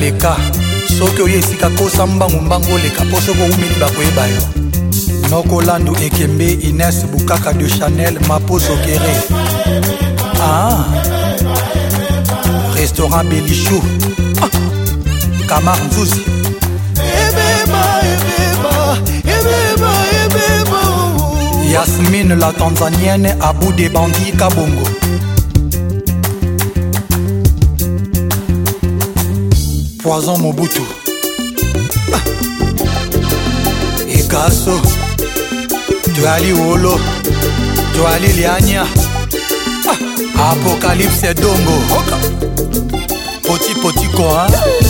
leka soki oyo esika kosa mbangu oleka mpo soki oumeli bakoyeba yo. Nokolando Ekembe, Inès Bukaka de Chanel, Maposo Kéré. Ah, restaurant Bélichou. Ah, Kamar Nzouzi. Yasmine la Tanzanienne, Abou des bandits Kabongo. Poison Mobutu. Ah. Ekaso. Tuali Wolo. Tuali Liania. Ah. Apocalypse Dongo. Poti quoi.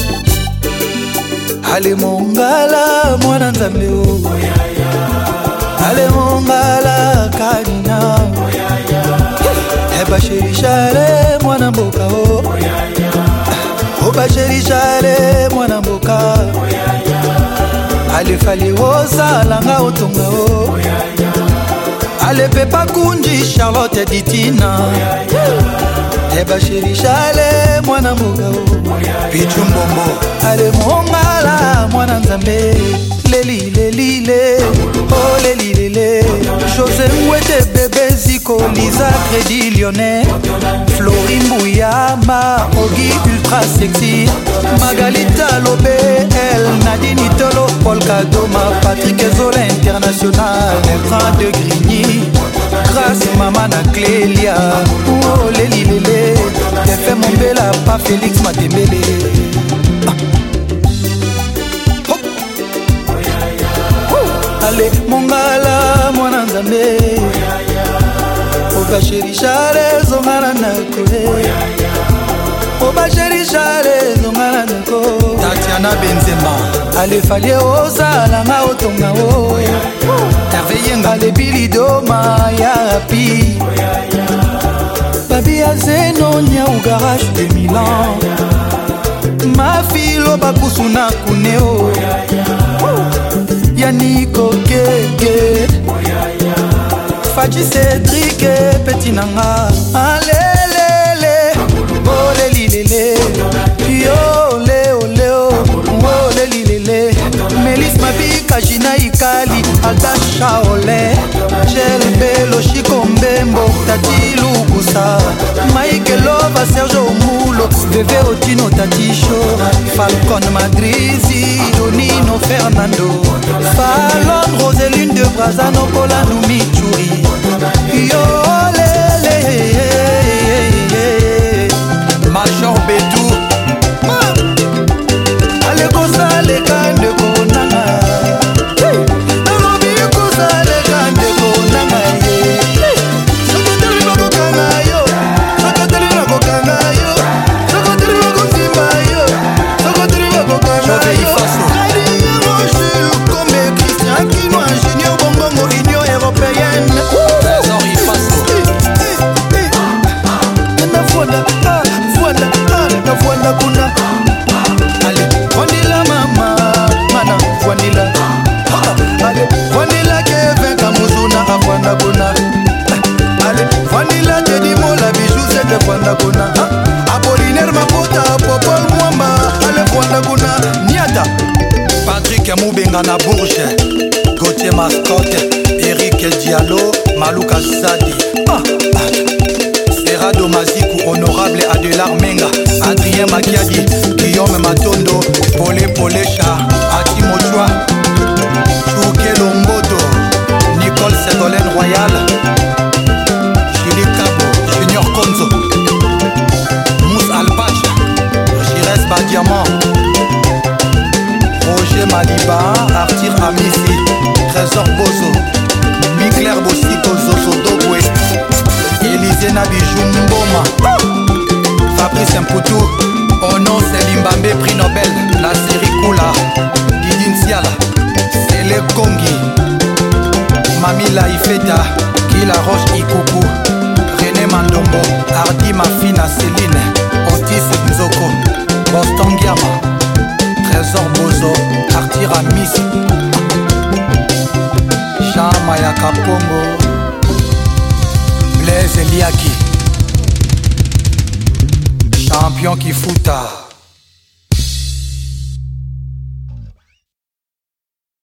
Ale Mongala, mwana nzambe o. Ale Mongala, Kanina. Eba chéri chale, mwana mboka o. Oba chéri chale, mwana mboka. Ale fali wosa, langa otonga o. Ale pepa kunji, Charlotte Ditina. Eba chéri chale, mwana mboka o. Pichu mbombo. Ale Mongala, mwana nzambe. Leli leli le, oh leli lele. José Mwete bébé Zico, Lisa Crédit Lyonnais. Florine Bouyama, Ogi ultra sexy. Magalita Lobé, El Nadine Tolo, Paul Kadoma, Patrick Zola international. Grand de Grigny, grâce maman na Clélia. Oh leli lele, t'es fait mon bella, pas Félix Matembele. Ale Mongala mwana nzambe. Oba chéri chale zongana nako. Oba chéri chale zongana nako. Tatiana Benzema. Ale fali oza langa otonga o. Hervé Yenga. Ale Billy Doma ya pi. Babi Azeno nya au garage de Milan. Ma filo bakusuna kuneo. Yannick Keke Fadji Cédric Petit Nanga. Alelele oh leli lele. Yo leo leo oh leli lele. Melis Mabika Jina Ikali Alda Shaole Gel Belo Chico Mbembo Tati Lukusa Mike Lova Serge Omulo Bébé Otino Tatisho Falcon Madrizi Donino Fernando Fallon Roseline de Brazano Polano Michouri. Yo lele Major Bédou. Ale kosa le kande konanga. Nalobi kosa le kande konanga ye. Sokoteli loko kanga yo. Sokoteli loko kanga yo. Sokoteli loko simba yo. Sokoteli loko kanga yo. Kadi Rochil comme Christian Kino ingénieur bongongo Union européenne. Henri Faso. Na voilà voilà na voilà kuna. Ale vanilla mama mana vanilla. Ale vanilla Kevin Kamuzuna avana kuna. Ale vanilla Teddy Mola bijou c'est avana kuna. Apollinaire Mapota Popol Mwamba ale avana kuna. Niata Patrick Moubenga na Bourges. Gauthier Mascotte, Eric Diallo, Malouka Zadi. Serrado Mazikou, Honorable Adelar Menga, Adrien Makiadi, Guillaume Matondo, Polé Polécha, Ati Mochua, Chouké Lombodo, Nicole Ségolène Royal, Julie Cabo, Junior Konzo, Mousse Alpach, Gires Badiamant, Roger Maliba, Arthur Amissi, Trésor Bozo, Mikler Bosiko Zozo Dogwe, Élisée Nabijou Mboma, Fabrice Mpoutou, Ono Selimbambe prix Nobel, la série Kula, Didin Siala, Sele Kongi, Mamila Ifeta, Kila Roche Ikuku, René Mandombo, Hardy Mafina Céline, Otis Nzoko, Boston Giama, Trésor Bozo, Arthur Amissi, Chama ya Kapongo, Blaise Eliaki, champion qui fouta.